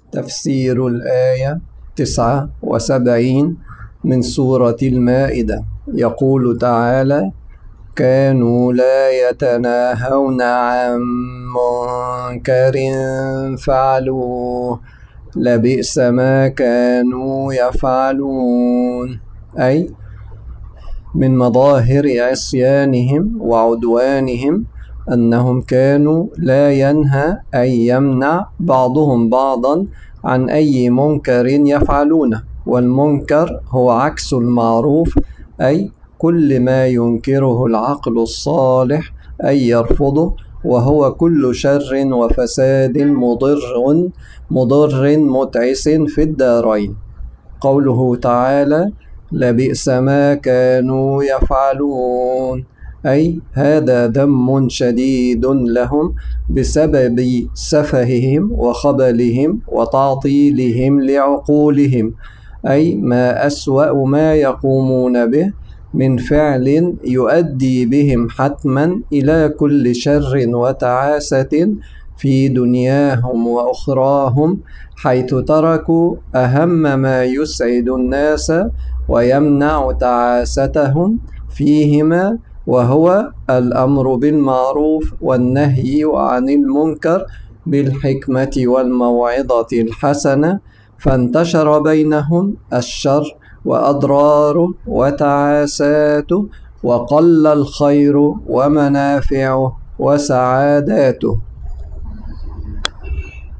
تفسير الآية 79 من سورة المائدة. يقول تعالى: كانوا لا يتناهون عن منكر فعلوه لبئس ما كانوا يفعلون. أي من مظاهر عصيانهم وعدوانهم أنهم كانوا لا ينهى أي يمنع بعضهم بعضا عن أي منكر يفعلونه، والمنكر هو عكس المعروف، أي كل ما ينكره العقل الصالح أي يرفضه، وهو كل شر وفساد مضر متعس في الدارين. قوله تعالى: لبئس ما كانوا يفعلون، أي هذا ذم شديد لهم بسبب سفههم وخبلهم وتعطيلهم لعقولهم، أي ما أسوأ ما يقومون به من فعل يؤدي بهم حتما إلى كل شر وتعاسة في دنياهم وأخراهم، حيث تركوا أهم ما يسعد الناس ويمنع تعاستهم فيهما، وهو الأمر بالمعروف والنهي عن المنكر بالحكمة والموعظة الحسنة، فانتشر بينهم الشر وأضراره وتعاساته، وقل الخير ومنافعه وسعاداته.